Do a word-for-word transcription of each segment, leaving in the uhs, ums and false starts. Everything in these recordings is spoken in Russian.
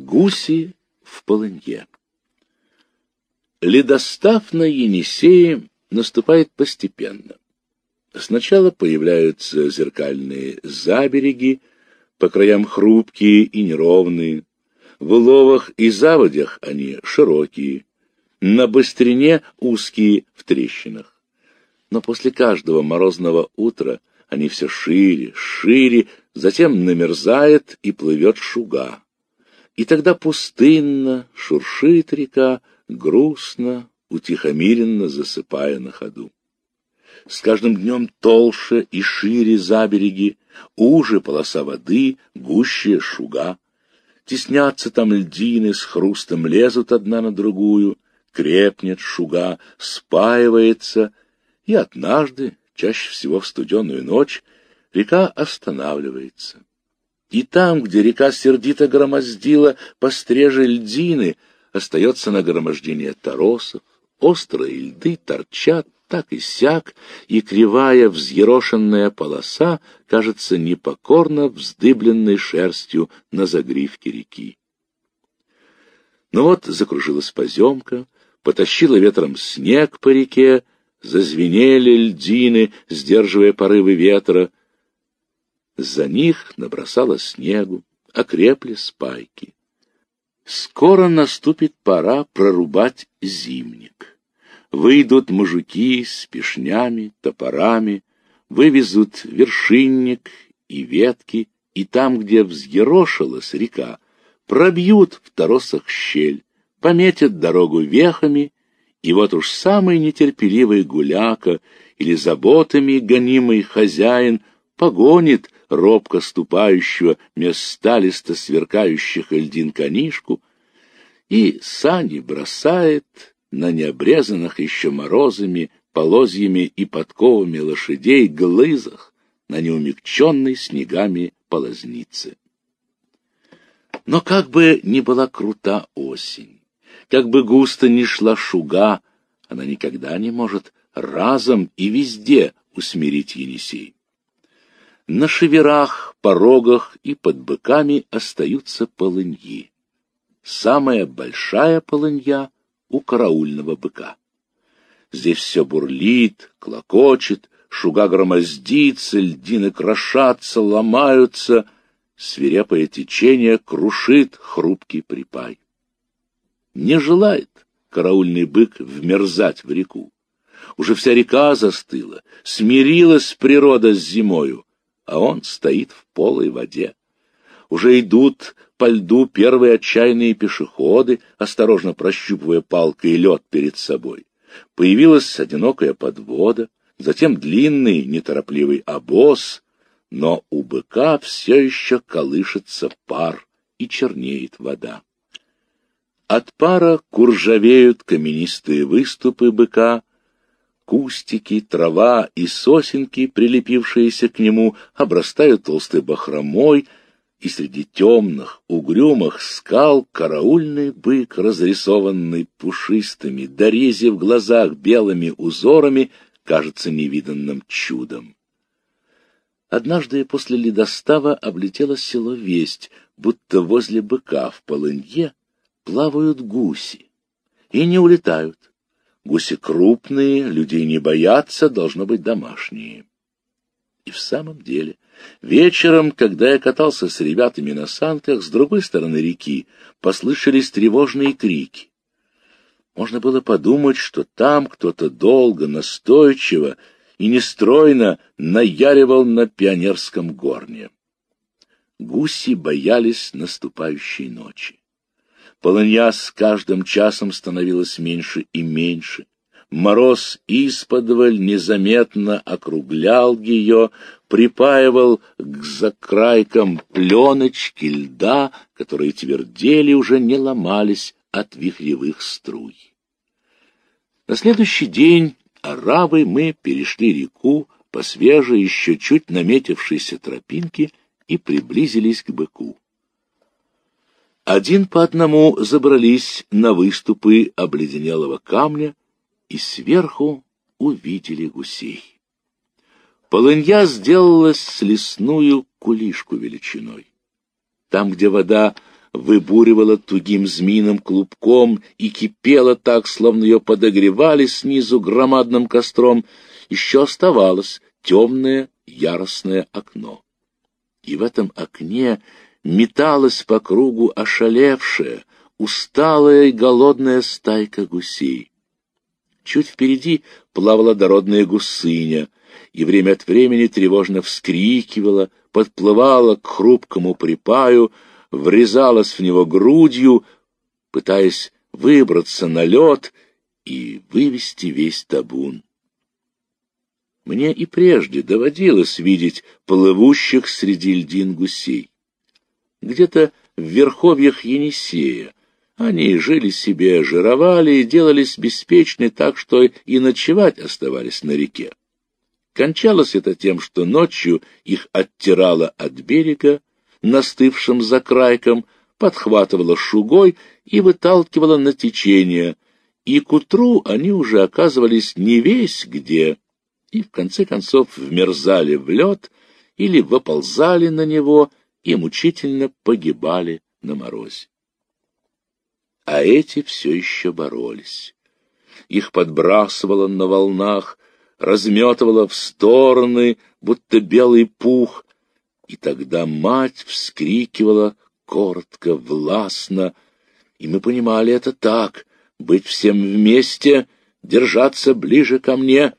Гуси в полынье. Ледостав на Енисее наступает постепенно. Сначала появляются зеркальные забереги, по краям хрупкие и неровные. В уловах и заводях они широкие, на быстрине узкие в трещинах. Но после каждого морозного утра они все шире, шире, затем намерзает и плывет шуга. И тогда пустынно шуршит река, грустно, утихомиренно засыпая на ходу. С каждым днем толще и шире забереги, уже полоса воды, гуще шуга. Теснятся там льдины, с хрустом лезут одна на другую, крепнет шуга, спаивается, и однажды, чаще всего в студеную ночь, река останавливается. И там, где река сердито громоздила постреже льдины, остается нагромождение торосов, острые льды торчат так и сяк, и кривая взъерошенная полоса кажется непокорно вздыбленной шерстью на загривке реки. Но вот закружилась поземка, потащила ветром снег по реке, зазвенели льдины, сдерживая порывы ветра. За них набросало снегу, окрепли спайки. Скоро наступит пора прорубать зимник. Выйдут мужики с пешнями, топорами, вывезут вершинник и ветки, и там, где взъерошилась река, пробьют в торосах щель, пометят дорогу вехами, и вот уж самый нетерпеливый гуляка или заботами гонимый хозяин погонит робко ступающего меж сталисто сверкающих льдин конишку и сани бросает на необрезанных еще морозами, полозьями и подковами лошадей глызах, на неумягченной снегами полознице. Но как бы ни была крута осень, как бы густо ни шла шуга, она никогда не может разом и везде усмирить Енисей. На шеверах, порогах и под быками остаются полыньи. Самая большая полынья у караульного быка. Здесь все бурлит, клокочет, шуга громоздится, льдины крошатся, ломаются, свирепое течение крушит хрупкий припай. Не желает караульный бык вмерзать в реку. Уже вся река застыла, смирилась природа с зимою, а он стоит в полой воде. Уже идут по льду первые отчаянные пешеходы, осторожно прощупывая палкой лед перед собой. Появилась одинокая подвода, затем длинный неторопливый обоз, но у быка все еще колышется пар и чернеет вода. От пара куржавеют каменистые выступы быка, кустики, трава и сосенки, прилепившиеся к нему, обрастают толстой бахромой, и среди темных, угрюмых скал караульный бык, разрисованный пушистыми, дорези в глазах белыми узорами, кажется невиданным чудом. Однажды после ледостава облетело село весть, будто возле быка в полынье плавают гуси. И не улетают. Гуси крупные, людей не боятся, должно быть домашние. И в самом деле, вечером, когда я катался с ребятами на санках, с другой стороны реки послышались тревожные крики. Можно было подумать, что там кто-то долго, настойчиво и нестройно наяривал на пионерском горне. Гуси боялись наступающей ночи. Полынья с каждым часом становилась меньше и меньше. Мороз исподволь незаметно округлял ее, припаивал к закрайкам пленочки льда, которые твердели, уже не ломались от вихревых струй. На следующий день аравой мы перешли реку по свежей, еще чуть наметившейся тропинке и приблизились к быку. Один по одному забрались на выступы обледенелого камня и сверху увидели гусей. Полынья сделалась с лесную кулишку величиной. Там, где вода выбуривала тугим змеиным клубком и кипела так, словно ее подогревали снизу громадным костром, еще оставалось темное яростное окно. И в этом окне металась по кругу ошалевшая, усталая и голодная стайка гусей. Чуть впереди плавала дородная гусыня и время от времени тревожно вскрикивала, подплывала к хрупкому припаю, врезалась в него грудью, пытаясь выбраться на лед и вывести весь табун. Мне и прежде доводилось видеть плывущих среди льдин гусей. Где-то в верховьях Енисея они жили себе, жировали и делались беспечны так, что и ночевать оставались на реке. Кончалось это тем, что ночью их оттирало от берега, настывшим закрайком, подхватывало шугой и выталкивало на течение, и к утру они уже оказывались не весь где, и в конце концов вмерзали в лед или выползали на него и мучительно погибали на морозе. А эти все еще боролись. Их подбрасывало на волнах, разметывало в стороны, будто белый пух, и тогда мать вскрикивала коротко, властно, и мы понимали это так: быть всем вместе, держаться ближе ко мне.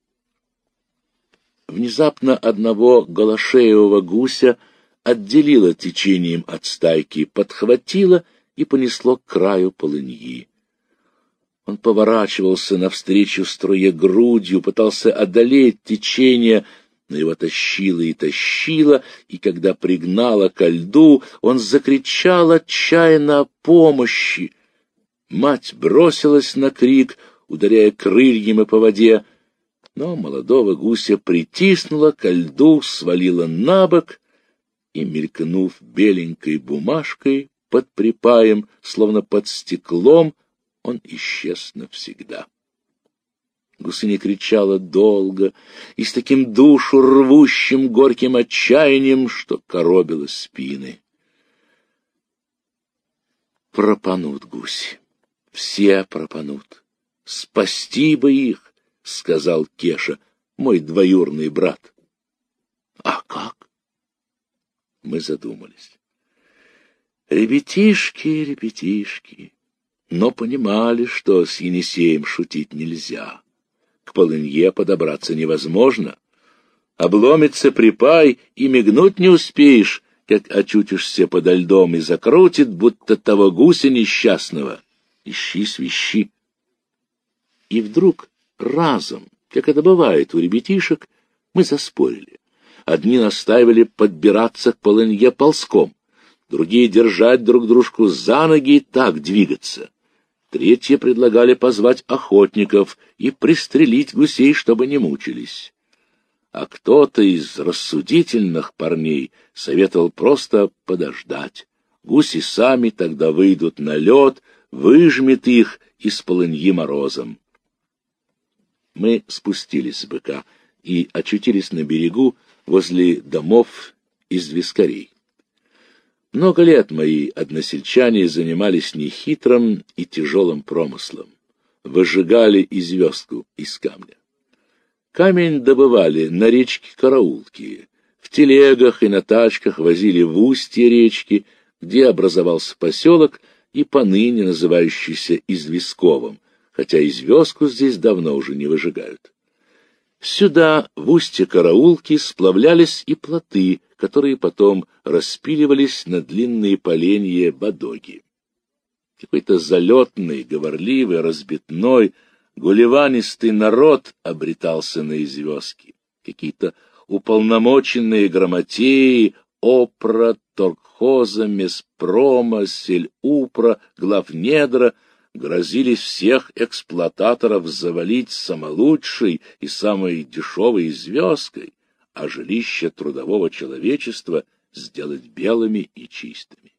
Внезапно одного голошеевого гуся отделило течением от стайки, подхватило и понесло к краю полыньи. Он поворачивался навстречу струе грудью, пытался одолеть течение, но его тащило и тащило, и когда пригнало ко льду, он закричал отчаянно о помощи. Мать бросилась на крик, ударяя крыльями по воде, но молодого гуся притиснула ко льду, свалила на бок, и, мелькнув беленькой бумажкой под припаем, словно под стеклом, он исчез навсегда. Гусыня кричала долго и с таким душу рвущим горьким отчаянием, что коробило спины. Пропанут гуси, все пропанут. Спасти бы их, — сказал Кеша, мой двоюродный брат. — А как? Мы задумались. Ребятишки, ребятишки, но понимали, что с Енисеем шутить нельзя. К полынье подобраться невозможно. Обломится припай, и мигнуть не успеешь, как очутишься подо льдом, и закрутит, будто того гуся несчастного. Ищи свищи. И вдруг разом, как это бывает у ребятишек, мы заспорили. Одни настаивали подбираться к полынье ползком, другие держать друг дружку за ноги и так двигаться. Третьи предлагали позвать охотников и пристрелить гусей, чтобы не мучились. А кто-то из рассудительных парней советовал просто подождать. Гуси сами тогда выйдут на лед, выжмет их из полыньи морозом. Мы спустились с быка и очутились на берегу возле домов из вискарей. Много лет мои односельчане занимались нехитрым и тяжелым промыслом. Выжигали известку из камня. Камень добывали на речке Караулки. В телегах и на тачках возили в устье речки, где образовался поселок и поныне называющийся Известковым, хотя известку здесь давно уже не выжигают. Сюда, в устье Караулки, сплавлялись и плоты, которые потом распиливались на длинные поленья бодоги. Какой-то залетный, говорливый, разбитной, гулеванистый народ обретался на известке. Какие-то уполномоченные грамотеи, опра, торгхоза, меспрома, сельупра, главнедра грозились всех эксплуататоров завалить самолучшей и самой дешевой звездкой, а жилища трудового человечества сделать белыми и чистыми.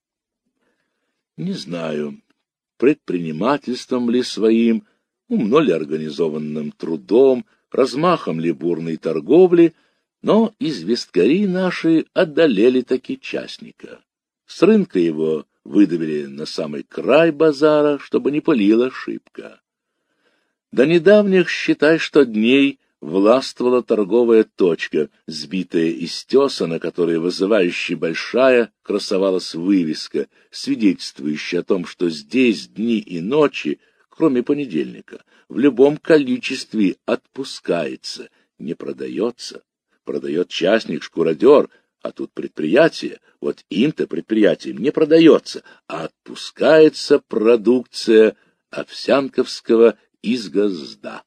Не знаю, предпринимательством ли своим, умно ли организованным трудом, размахом ли бурной торговли, но известкари наши одолели таки частника. С рынка его выдавили на самый край базара, чтобы не пылила шибко. До недавних, считай, что дней, властвовала торговая точка, сбитая из теса, на которой вызывающе большая красовалась вывеска, свидетельствующая о том, что здесь дни и ночи, кроме понедельника, в любом количестве отпускается, не продается. Продает частник-шкуродер, а тут предприятие, вот им-то предприятием не продается, а отпускается продукция овсянковского изгозда.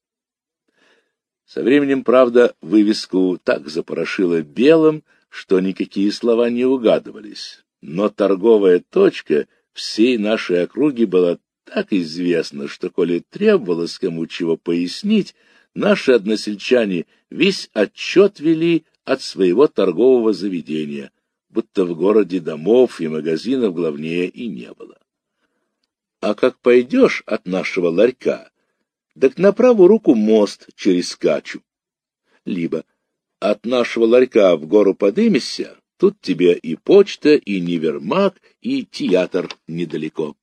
Со временем, правда, вывеску так запорошило белым, что никакие слова не угадывались, но торговая точка всей нашей округи была так известна, что, коли требовалось кому чего пояснить, наши односельчане весь отчет вели от своего торгового заведения, будто в городе домов и магазинов главнее и не было. А как пойдешь от нашего ларька, так на правую руку мост через Качу. Либо от нашего ларька в гору подымешься, тут тебе и почта, и универмаг, и театр недалеко.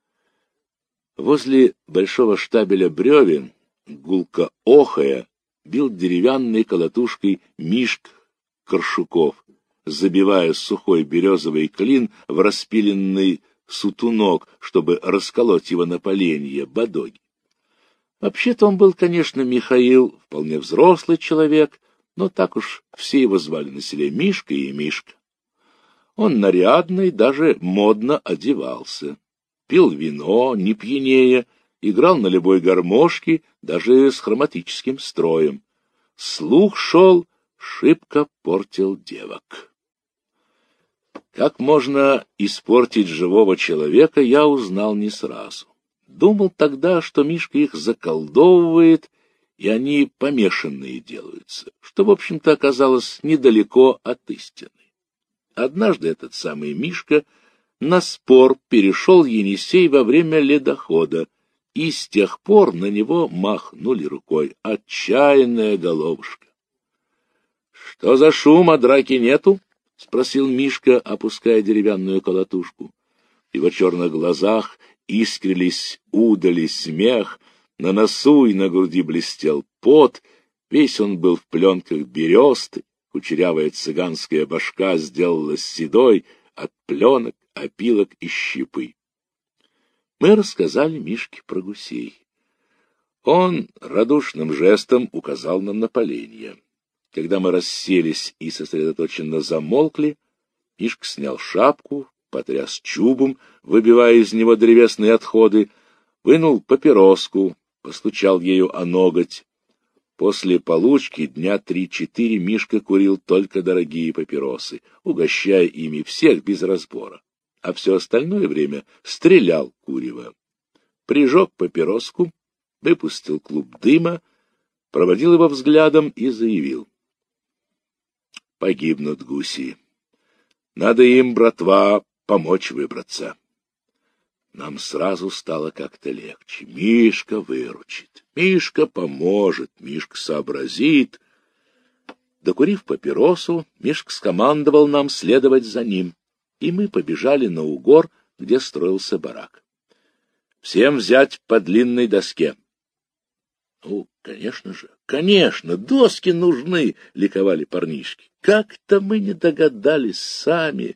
Возле большого штабеля бревен, гулко охая, бил деревянной колотушкой Мишка Коршуков, забивая сухой березовый клин в распиленный сутунок, чтобы расколоть его на поленья бодоги. Вообще-то он был, конечно, Михаил, вполне взрослый человек, но так уж все его звали на селе Мишка и Мишка. Он нарядный, даже модно одевался, пил вино, не пьянее, играл на любой гармошке, даже с хроматическим строем. Слух шел, шибко портил девок. Как можно испортить живого человека, я узнал не сразу. Думал тогда, что Мишка их заколдовывает, и они помешанные делаются, что, в общем-то, оказалось недалеко от истины. Однажды этот самый Мишка на спор перешел Енисей во время ледохода, и с тех пор на него махнули рукой. Отчаянная головушка. — Что за шум, а драки нету? — спросил Мишка, опуская деревянную колотушку. В его черных глазах искрились удали смех, на носу и на груди блестел пот, весь он был в пленках бересты, кучерявая цыганская башка сделалась седой от пленок, опилок и щепы. Мы рассказали Мишке про гусей. Он радушным жестом указал нам на поленья. Когда мы расселись и сосредоточенно замолкли, Мишка снял шапку, потряс чубом, выбивая из него древесные отходы, вынул папироску, постучал ею о ноготь. После получки дня три-четыре Мишка курил только дорогие папиросы, угощая ими всех без разбора, а все остальное время стрелял курево. Прижег папироску, выпустил клуб дыма, проводил его взглядом и заявил: «Погибнут гуси. Надо им, братва, помочь выбраться». Нам сразу стало как-то легче. Мишка выручит, Мишка поможет, Мишка сообразит. Докурив папиросу, Мишка скомандовал нам следовать за ним, и мы побежали на угор, где строился барак. «Всем взять по длинной доске». «Ну, конечно же, конечно, доски нужны!» — ликовали парнишки. «Как-то мы не догадались сами».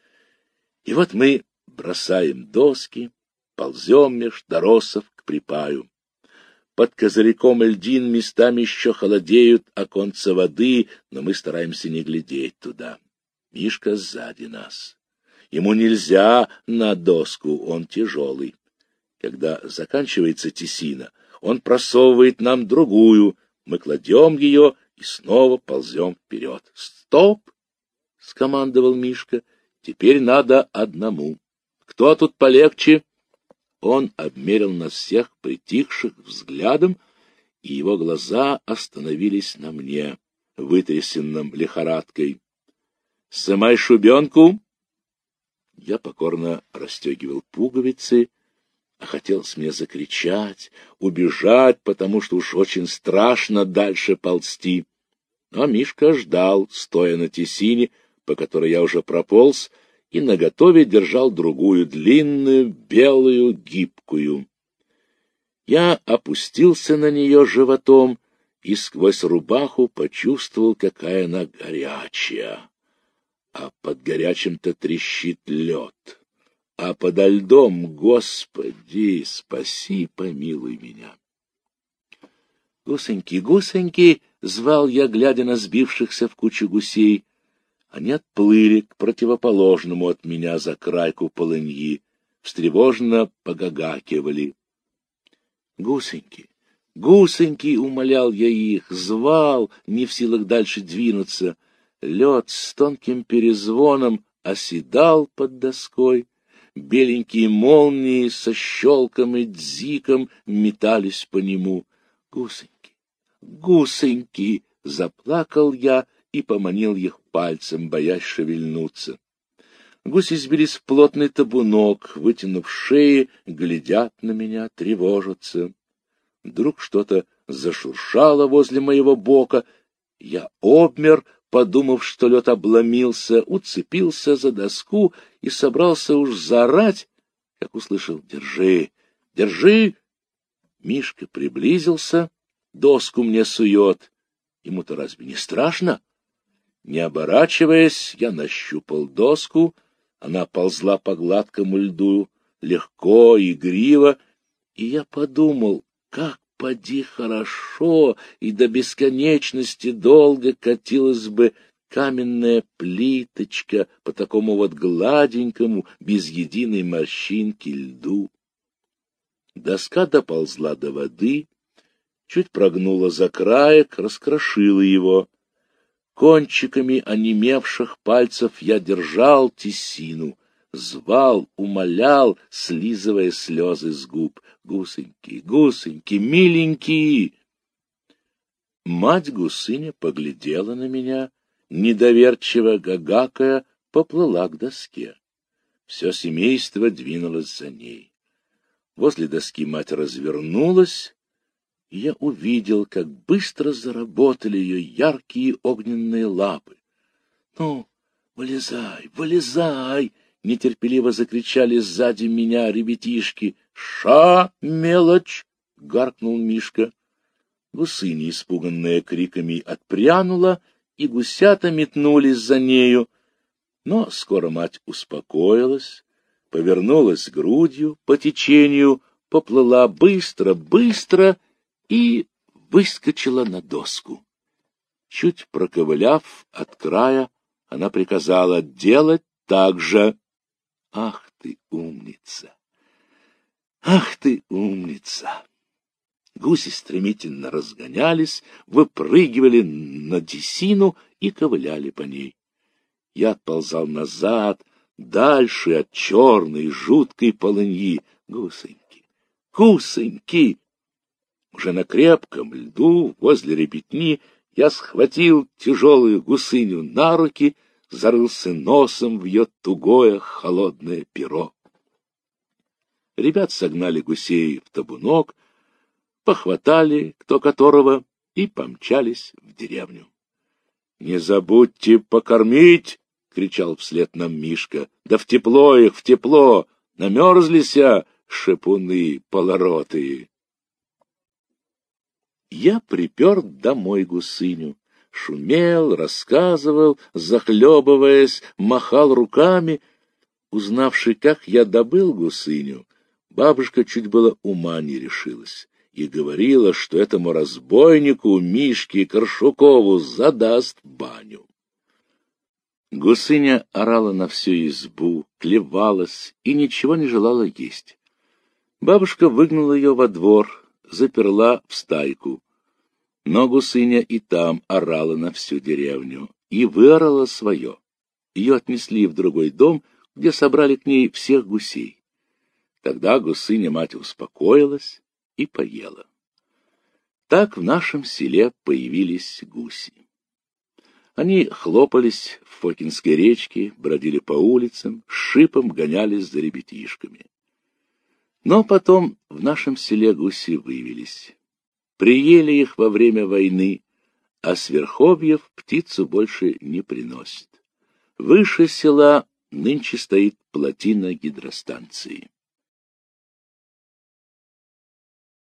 И вот мы бросаем доски, ползем меж торосов к припаю. Под козырьком льдин местами еще холодеют оконца воды, но мы стараемся не глядеть туда. Мишка сзади нас. Ему нельзя на доску, он тяжелый. Когда заканчивается тесина, он просовывает нам другую, мы кладем ее и снова ползем вперед. «Стоп!» — скомандовал Мишка. «Теперь надо одному. Кто тут полегче?» Он обмерил нас всех притихших взглядом, и его глаза остановились на мне, вытрясенном лихорадкой. «Сымай шубенку!» Я покорно расстегивал пуговицы, а хотелось мне закричать, убежать, потому что уж очень страшно дальше ползти. Но Мишка ждал, стоя на тесине, по которой я уже прополз, и наготове держал другую, длинную, белую, гибкую. Я опустился на нее животом и сквозь рубаху почувствовал, какая она горячая. А под горячим-то трещит лед. А подо льдом, Господи, спаси, помилуй меня. «Гусеньки, гусеньки!» — звал я, глядя на сбившихся в кучу гусей. Они отплыли к противоположному от меня за крайку полыньи, встревоженно погагакивали. «Гусеньки, гусеньки!» — умолял я их, звал, не в силах дальше двинуться. Лед с тонким перезвоном оседал под доской. Беленькие молнии со щелком и дзиком метались по нему. «Гусеньки, гусеньки!» — заплакал я и поманил их пальцем, боясь шевельнуться. Гуси сбились в плотный табунок, вытянув шеи, глядят на меня, тревожатся. Вдруг что-то зашуршало возле моего бока. Я обмер, подумав, что лед обломился, уцепился за доску и собрался уж заорать, как услышал: «Держи, держи!» Мишка приблизился, доску мне сует. Ему-то разве не страшно? Не оборачиваясь, я нащупал доску. Она ползла по гладкому льду, легко, игриво, и я подумал, как поди хорошо и до бесконечности долго катилась бы каменная плиточка по такому вот гладенькому, без единой морщинки льду. Доска доползла до воды, чуть прогнула за краек, раскрошила его. Кончиками онемевших пальцев я держал тисину, звал, умолял, слизывая слезы с губ. «Гусеньки, гусеньки, миленькие!» Мать-гусыня поглядела на меня, недоверчиво гагакая, поплыла к доске. Все семейство двинулось за ней. Возле доски мать развернулась, и я увидел, как быстро заработали ее яркие огненные лапы. «Ну, вылезай, вылезай!» — нетерпеливо закричали сзади меня ребятишки. «Ша, мелочь!» — гаркнул Мишка. Гусыня, испуганная криками, отпрянула, и гусята метнулись за нею. Но скоро мать успокоилась, повернулась грудью по течению, поплыла быстро, быстро и выскочила на доску. Чуть проковыляв от края, она приказала делать так же. «Ах ты, умница! Ах ты, умница!» Гуси стремительно разгонялись, выпрыгивали на тисину и ковыляли по ней. Я отползал назад, дальше от черной жуткой полыньи. «Гусеньки! Гусеньки!» Уже на крепком льду возле ребятни я схватил тяжелую гусыню на руки, зарылся носом в ее тугое холодное перо. Ребят согнали гусей в табунок, похватали кто которого и помчались в деревню. — Не забудьте покормить! — кричал вслед нам Мишка. — Да в тепло их, в тепло! Намерзлися, шипуны полоротые! Я припер домой гусыню. Шумел, рассказывал, захлебываясь, махал руками. Узнавши, как я добыл гусыню, бабушка чуть было ума не решилась и говорила, что этому разбойнику Мишке Коршукову задаст баню. Гусыня орала на всю избу, клевалась и ничего не желала есть. Бабушка выгнала ее во двор, заперла в стайку. Но гусыня и там орала на всю деревню и выорала свое. Ее отнесли в другой дом, где собрали к ней всех гусей. Тогда гусыня-мать успокоилась и поела. Так в нашем селе появились гуси. Они хлопались в Фокинской речке, бродили по улицам, с шипом гонялись за ребятишками. Но потом в нашем селе гуси вывелись. Приели их во время войны, а с верховьев птицу больше не приносят. Выше села нынче стоит плотина гидростанции.